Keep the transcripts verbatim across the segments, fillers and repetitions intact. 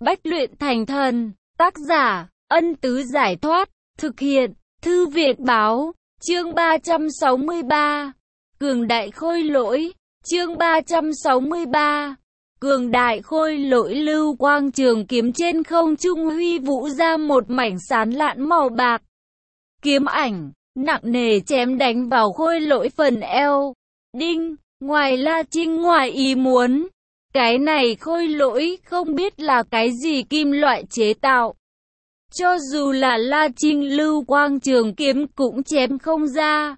Bách luyện thành thần. Tác giả, Ân Tứ Giải Thoát. Thực hiện, Thư Việt Báo. Chương ba trăm sáu mươi ba. Cường đại khôi lỗi. Chương ba trăm sáu mươi ba. Cường đại khôi lỗi. Lưu quang trường kiếm trên không trung huy vũ ra một mảnh sán lạn màu bạc. Kiếm ảnh, nặng nề chém đánh vào khôi lỗi phần eo. Đinh, ngoài La Trinh ngoài ý muốn. Cái này khôi lỗi không biết là cái gì kim loại chế tạo. Cho dù là La Trinh lưu quang trường kiếm cũng chém không ra.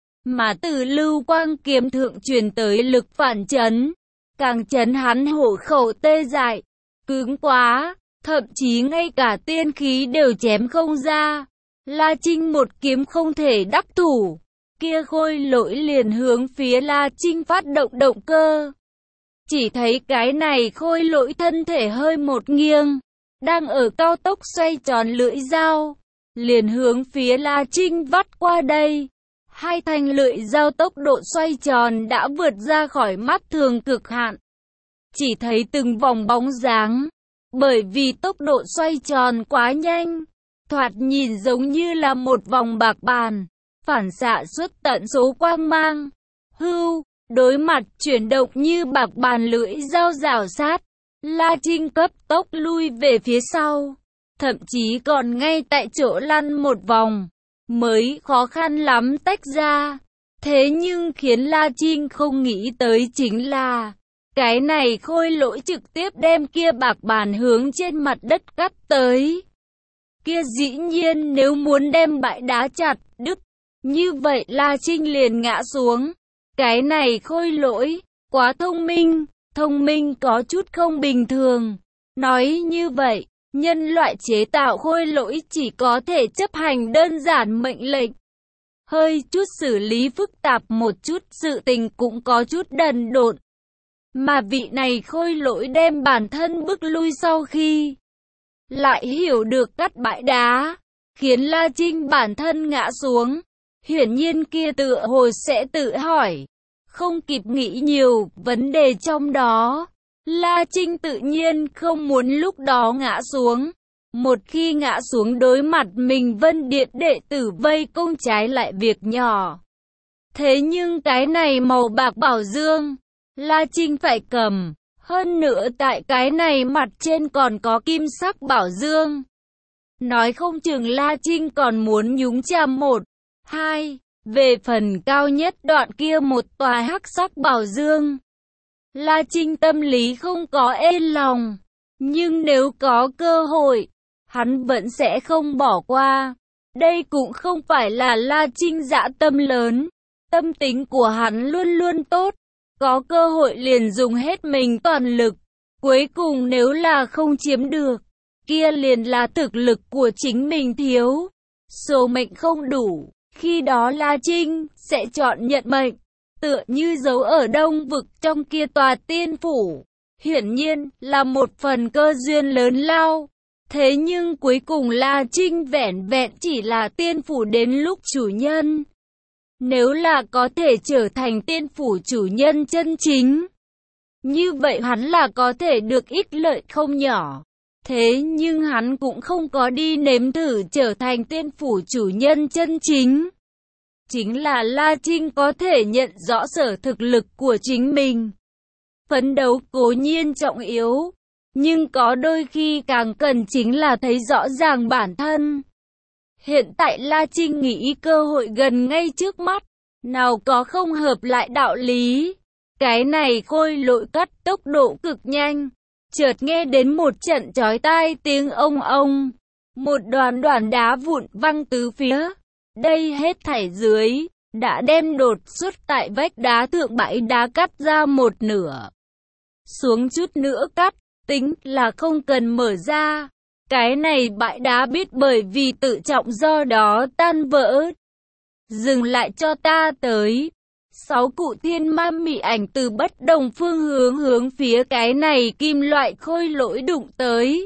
Mà từ lưu quang kiếm thượng truyền tới lực phản chấn, càng chấn hắn hổ khẩu tê dại, cứng quá, thậm chí ngay cả tiên khí đều chém không ra. La Trinh một kiếm không thể đắc thủ, kia khôi lỗi liền hướng phía La Trinh phát động động cơ. Chỉ thấy cái này khôi lỗi thân thể hơi một nghiêng, đang ở cao tốc xoay tròn lưỡi dao, liền hướng phía La Trinh vắt qua đây. Hai thanh lưỡi dao tốc độ xoay tròn đã vượt ra khỏi mắt thường cực hạn. Chỉ thấy từng vòng bóng dáng, bởi vì tốc độ xoay tròn quá nhanh, thoạt nhìn giống như là một vòng bạc bàn, phản xạ suốt tận số quang mang. Hưu, đối mặt chuyển động như bạc bàn lưỡi dao rào sát, La Trinh cấp tốc lui về phía sau, thậm chí còn ngay tại chỗ lăn một vòng, mới khó khăn lắm tách ra. Thế nhưng khiến La Trinh không nghĩ tới chính là, cái này khôi lỗi trực tiếp đem kia bạc bàn hướng trên mặt đất cắt tới. Kia dĩ nhiên nếu muốn đem bãi đá chặt đứt, như vậy La Trinh liền ngã xuống. Cái này khôi lỗi, quá thông minh, thông minh có chút không bình thường. Nói như vậy, nhân loại chế tạo khôi lỗi chỉ có thể chấp hành đơn giản mệnh lệnh. Hơi chút xử lý phức tạp một chút, sự tình cũng có chút đần độn. Mà vị này khôi lỗi đem bản thân bước lui sau khi lại hiểu được cắt bãi đá, khiến La Trinh bản thân ngã xuống. Hiển nhiên kia tựa hồ sẽ tự hỏi, không kịp nghĩ nhiều vấn đề trong đó. La Trinh tự nhiên không muốn lúc đó ngã xuống. Một khi ngã xuống đối mặt mình Vân Điện đệ tử vây công trái lại việc nhỏ. Thế nhưng cái này màu bạc bảo dương, La Trinh phải cầm. Hơn nữa tại cái này mặt trên còn có kim sắc bảo dương. Nói không chừng La Trinh còn muốn nhúng chàm một, hai, về phần cao nhất đoạn kia một tòa hắc sắc bảo dương. La Trinh tâm lý không có êm lòng, nhưng nếu có cơ hội, hắn vẫn sẽ không bỏ qua. Đây cũng không phải là La Trinh dã tâm lớn, tâm tính của hắn luôn luôn tốt, có cơ hội liền dùng hết mình toàn lực. Cuối cùng nếu là không chiếm được, kia liền là thực lực của chính mình thiếu, số mệnh không đủ. Khi đó La Trinh sẽ chọn nhận mệnh, tựa như dấu ở Đông Vực trong kia tòa tiên phủ. Hiển nhiên là một phần cơ duyên lớn lao. Thế nhưng cuối cùng La Trinh vẻn vẹn chỉ là tiên phủ đến lúc chủ nhân. Nếu là có thể trở thành tiên phủ chủ nhân chân chính, như vậy hắn là có thể được ích lợi không nhỏ. Thế nhưng hắn cũng không có đi nếm thử trở thành tiên phủ chủ nhân chân chính. Chính là La Trinh có thể nhận rõ sở thực lực của chính mình. Phấn đấu cố nhiên trọng yếu, nhưng có đôi khi càng cần chính là thấy rõ ràng bản thân. Hiện tại La Trinh nghĩ cơ hội gần ngay trước mắt, nào có không hợp lại đạo lý. Cái này khôi lỗi cắt tốc độ cực nhanh, chợt nghe đến một trận chói tai tiếng ông ông, một đoàn đoàn đá vụn văng tứ phía. Đây hết thảy dưới, đã đem đột xuất tại vách đá thượng bãi đá cắt ra một nửa. Xuống chút nữa cắt, tính là không cần mở ra. Cái này bãi đá biết bởi vì tự trọng do đó tan vỡ. Dừng lại cho ta tới. Sáu cụ thiên ma mị ảnh từ bất đồng phương hướng hướng phía cái này kim loại khôi lỗi đụng tới.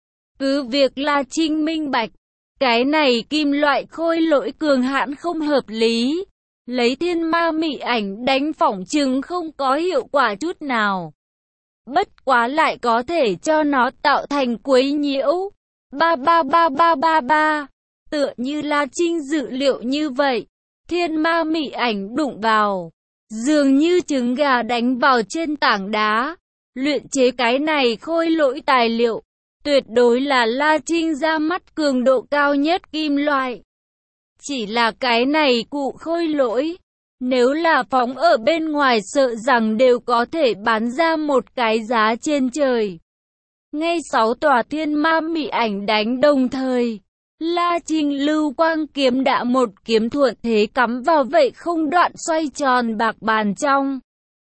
Cứ việc La Trinh minh bạch, cái này kim loại khôi lỗi cường hãn không hợp lý. Lấy thiên ma mị ảnh đánh phỏng chừng không có hiệu quả chút nào. bất quá lại có thể cho nó tạo thành quấy nhiễu. Ba ba ba ba ba ba, tựa như La Trinh dự liệu như vậy, thiên ma mị ảnh đụng vào, dường như trứng gà đánh vào trên tảng đá. Luyện chế cái này khôi lỗi tài liệu, tuyệt đối là La Trinh ra mắt cường độ cao nhất kim loại. Chỉ là cái này cụ khôi lỗi, nếu là phóng ở bên ngoài sợ rằng đều có thể bán ra một cái giá trên trời. Ngay sáu tòa thiên ma mị ảnh đánh đồng thời, La Trinh lưu quang kiếm đã một kiếm thuận thế cắm vào vậy không đoạn xoay tròn bạc bàn trong.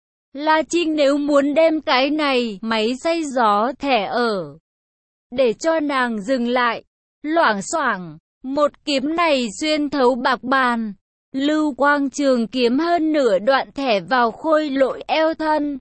La Trinh nếu muốn đem cái này máy xay gió thẻ ở, để cho nàng dừng lại, loảng xoảng, một kiếm này xuyên thấu bạc bàn, lưu quang trường kiếm hơn nửa đoạn thẻ vào khôi lỗi eo thân.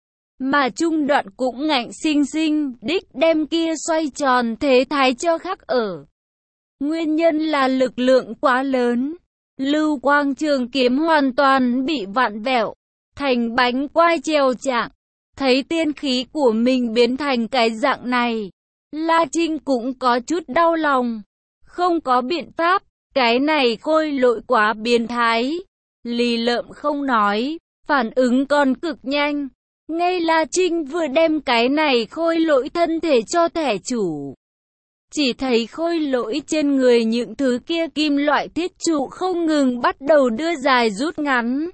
Mà trung đoạn cũng ngạnh xinh xinh, đích đem kia xoay tròn thế thái cho khắc ở. Nguyên nhân là lực lượng quá lớn, lưu quang trường kiếm hoàn toàn bị vặn vẹo, thành bánh quai trèo trạng. Thấy tiên khí của mình biến thành cái dạng này, La Trinh cũng có chút đau lòng. Không có biện pháp, cái này khôi lỗi quá biến thái. Lì lợm không nói, phản ứng còn cực nhanh. Ngay La Trinh vừa đem cái này khôi lỗi thân thể cho thẻ chủ, chỉ thấy khôi lỗi trên người những thứ kia kim loại thiết trụ không ngừng bắt đầu đưa dài rút ngắn.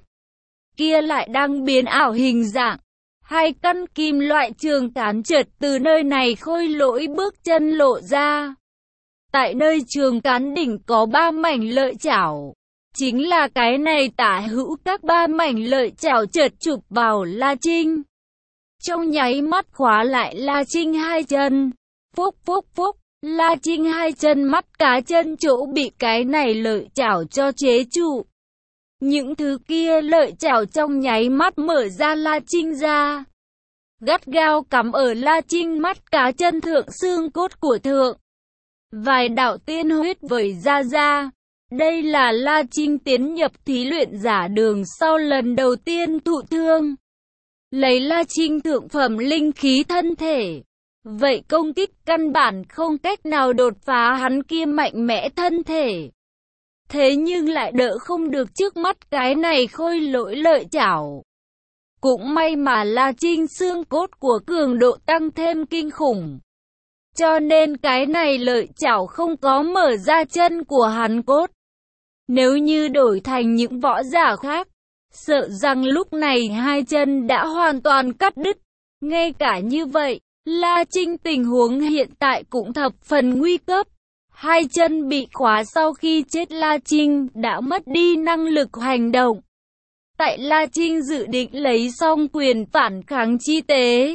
Kia lại đang biến ảo hình dạng. Hai căn kim loại trường cán trượt từ nơi này khôi lỗi bước chân lộ ra. Tại nơi trường cán đỉnh có ba mảnh lợi chảo. Chính là cái này tả hữu các ba mảnh lợi chảo chợt chụp vào La Trinh. Trong nháy mắt khóa lại La Trinh hai chân. Phúc phúc phúc, La Trinh hai chân mắt cá chân chỗ bị cái này lợi chảo cho chế trụ. Những thứ kia lợi chảo trong nháy mắt mở ra La Trinh ra. Gắt gao cắm ở La Trinh mắt cá chân thượng xương cốt của thượng. Vài đạo tiên huyết vẩy ra ra. Đây là La Trinh tiến nhập thí luyện giả đường sau lần đầu tiên thụ thương. Lấy La Trinh thượng phẩm linh khí thân thể. Vậy công kích căn bản không cách nào đột phá hắn kia mạnh mẽ thân thể. Thế nhưng lại đỡ không được trước mắt cái này khôi lỗi lợi chảo. Cũng may mà La Trinh xương cốt của cường độ tăng thêm kinh khủng. Cho nên cái này lợi chảo không có mở ra chân của hắn cốt. Nếu như đổi thành những võ giả khác, sợ rằng lúc này hai chân đã hoàn toàn cắt đứt. Ngay cả như vậy, La Trinh tình huống hiện tại cũng thập phần nguy cấp. Hai chân bị khóa sau khi chết La Trinh đã mất đi năng lực hành động. Tại La Trinh dự định lấy xong quyền phản kháng chi tế.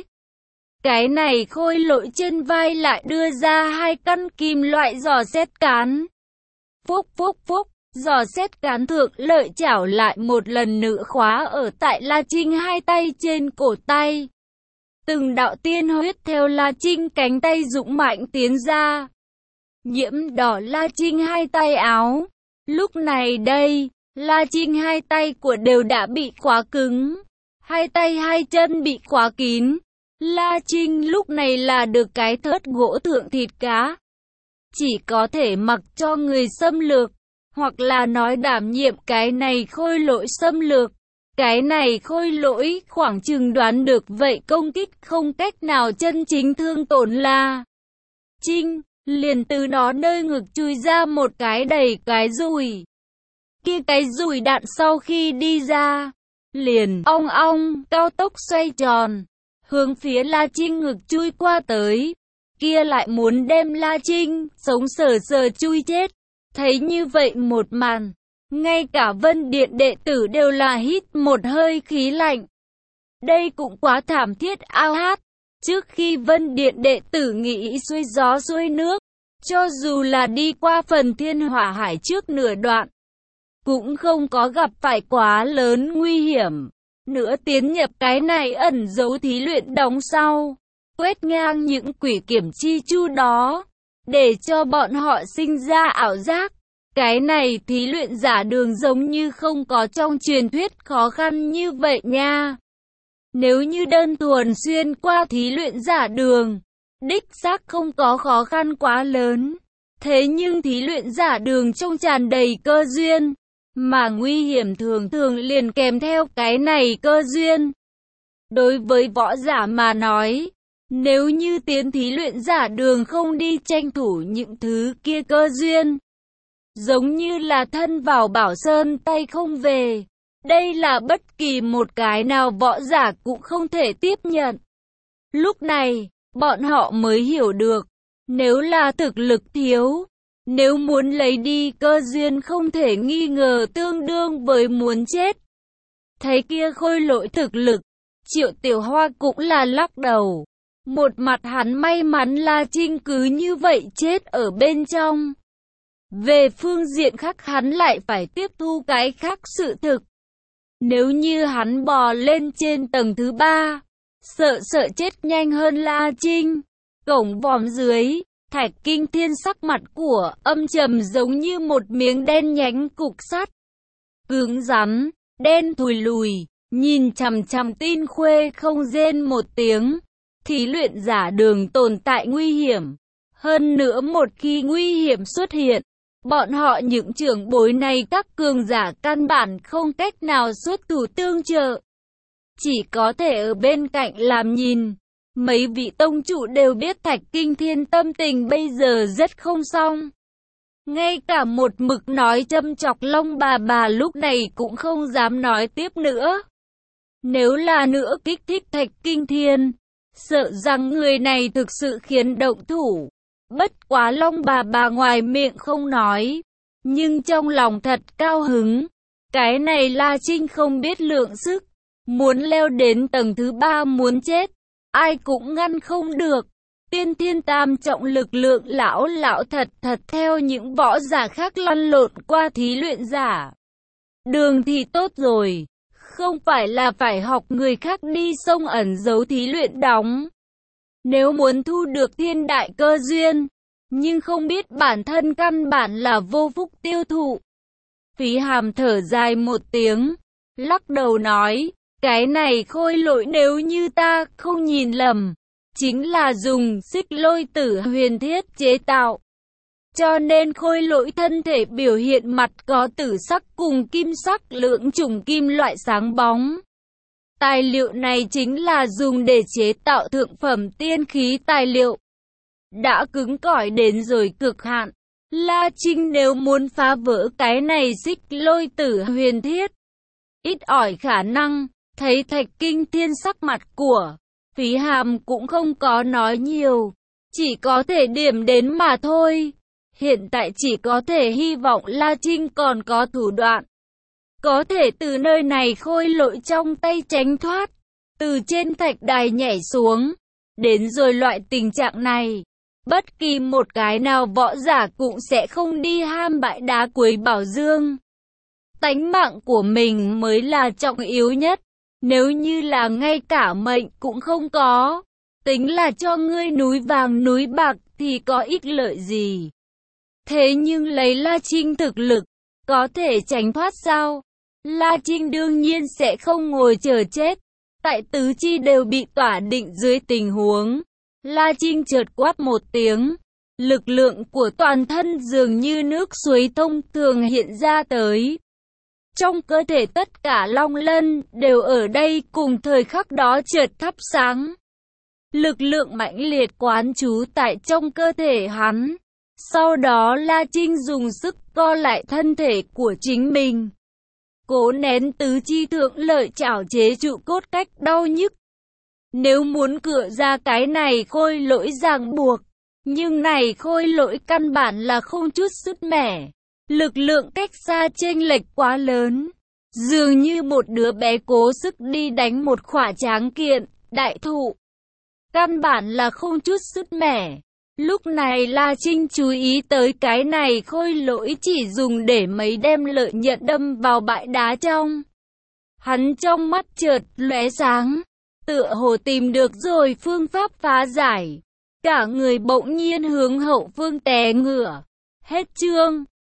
Cái này khôi lỗi trên vai lại đưa ra hai căn kim loại giò xét cán. Phúc phúc phúc, giò xét cán thượng lợi chảo lại một lần nữa khóa ở tại La Trinh hai tay trên cổ tay. Từng đạo tiên huyết theo La Trinh cánh tay dũng mạnh tiến ra. Nhiễm đỏ La Trinh hai tay áo. Lúc này đây, La Trinh hai tay của đều đã bị khóa cứng. Hai tay hai chân bị khóa kín. La Trinh lúc này là được cái thớt gỗ thượng thịt cá. Chỉ có thể mặc cho người xâm lược, hoặc là nói đảm nhiệm cái này khôi lỗi xâm lược. Cái này khôi lỗi khoảng chừng đoán được vậy công kích không cách nào chân chính thương tổn La Trinh, liền từ nó nơi ngực chui ra một cái đầy cái dùi. Kia cái dùi đạn sau khi đi ra, liền ong ong cao tốc xoay tròn, hướng phía La Trinh ngực chui qua tới. Kia lại muốn đem La Trinh sống sờ sờ chui chết. Thấy như vậy một màn, ngay cả Vân Điện đệ tử đều là hít một hơi khí lạnh. Đây cũng quá thảm thiết ao hát. Trước khi Vân Điện đệ tử nghĩ xuôi gió xuôi nước, cho dù là đi qua phần thiên hỏa hải trước nửa đoạn, cũng không có gặp phải quá lớn nguy hiểm. Nữa tiến nhập cái này ẩn giấu thí luyện đóng sau, quét ngang những quỷ kiểm chi chu đó, để cho bọn họ sinh ra ảo giác. Cái này thí luyện giả đường giống như không có trong truyền thuyết khó khăn như vậy nha. Nếu như đơn thuần xuyên qua thí luyện giả đường, đích xác không có khó khăn quá lớn. Thế nhưng thí luyện giả đường trông tràn đầy cơ duyên, mà nguy hiểm thường thường liền kèm theo cái này cơ duyên. Đối với võ giả mà nói, nếu như tiến thí luyện giả đường không đi tranh thủ những thứ kia cơ duyên, giống như là thân vào bảo sơn tay không về. Đây là bất kỳ một cái nào võ giả cũng không thể tiếp nhận. Lúc này, bọn họ mới hiểu được, nếu là thực lực thiếu, nếu muốn lấy đi cơ duyên không thể nghi ngờ tương đương với muốn chết. Thấy kia khôi lỗi thực lực, Triệu Tiểu Hoa cũng là lắc đầu. Một mặt hắn may mắn La Trinh cứ như vậy chết ở bên trong. Về phương diện khác hắn lại phải tiếp thu cái khác sự thực. Nếu như hắn bò lên trên tầng thứ ba, sợ sợ chết nhanh hơn La Trinh. Cổng vòm dưới, Thạch Kinh Thiên sắc mặt của âm trầm giống như một miếng đen nhánh cục sắt. Cứng rắn, đen thùi lùi, nhìn chằm chằm Tin Khuê không rên một tiếng. Thí luyện giả đường tồn tại nguy hiểm. Hơn nữa một khi nguy hiểm xuất hiện, bọn họ những trưởng bối này các cường giả căn bản không cách nào xuất thủ tương trợ. Chỉ có thể ở bên cạnh làm nhìn. Mấy vị tông chủ đều biết Thạch Kinh Thiên tâm tình bây giờ rất không xong. Ngay cả một mực nói châm chọc Long bà bà lúc này cũng không dám nói tiếp nữa. Nếu là nữa kích thích Thạch Kinh Thiên, sợ rằng người này thực sự khiến động thủ. Bất quá Long bà bà ngoài miệng không nói, nhưng trong lòng thật cao hứng. Cái này La Trinh không biết lượng sức, muốn leo đến tầng thứ ba muốn chết, ai cũng ngăn không được. Tiên thiên tam trọng lực lượng lão lão thật thật theo những võ giả khác lăn lộn qua thí luyện giả đường thì tốt rồi, không phải là phải học người khác đi sông ẩn giấu thí luyện đóng. Nếu muốn thu được thiên đại cơ duyên, nhưng không biết bản thân căn bản là vô phúc tiêu thụ. Phí Hàm thở dài một tiếng, lắc đầu nói, cái này khôi lỗi nếu như ta không nhìn lầm, chính là dùng xích lôi tử huyền thiết chế tạo. Cho nên khôi lỗi thân thể biểu hiện mặt có tử sắc cùng kim sắc lưỡng chủng kim loại sáng bóng. Tài liệu này chính là dùng để chế tạo thượng phẩm tiên khí tài liệu. Đã cứng cỏi đến rồi cực hạn. La Trinh nếu muốn phá vỡ cái này xích lôi tử huyền thiết, ít ỏi khả năng. Thấy Thạch Kinh Thiên sắc mặt của Phí Hàm cũng không có nói nhiều, chỉ có thể điểm đến mà thôi. Hiện tại chỉ có thể hy vọng La Trinh còn có thủ đoạn, có thể từ nơi này khôi lỗi trong tay tránh thoát, từ trên thạch đài nhảy xuống. Đến rồi loại tình trạng này, bất kỳ một cái nào võ giả cũng sẽ không đi ham bãi đá cuối bảo dương. Tánh mạng của mình mới là trọng yếu nhất. Nếu như là ngay cả mệnh cũng không có, tính là cho ngươi núi vàng núi bạc thì có ích lợi gì. Thế nhưng lấy La Trinh thực lực, có thể tránh thoát sao? La Trinh đương nhiên sẽ không ngồi chờ chết. Tại tứ chi đều bị tỏa định dưới tình huống, La Trinh chợt quát một tiếng. Lực lượng của toàn thân dường như nước suối thông thường hiện ra tới. Trong cơ thể tất cả long lân đều ở đây cùng thời khắc đó chợt thắp sáng. Lực lượng mãnh liệt quán trú tại trong cơ thể hắn. Sau đó La Trinh dùng sức co lại thân thể của chính mình, cố nén tứ chi thượng lợi chảo chế trụ cốt cách đau nhức. Nếu muốn cựa ra cái này khôi lỗi ràng buộc, nhưng này khôi lỗi căn bản là không chút sứt mẻ. Lực lượng cách xa chênh lệch quá lớn, dường như một đứa bé cố sức đi đánh một khỏa tráng kiện, đại thụ. Căn bản là không chút sứt mẻ. Lúc này La Trinh chú ý tới cái này khôi lỗi chỉ dùng để mấy đem lợi nhận đâm vào bãi đá trong. Hắn trong mắt chợt lóe sáng, tựa hồ tìm được rồi phương pháp phá giải. Cả người bỗng nhiên hướng hậu phương té ngửa. Hết chương.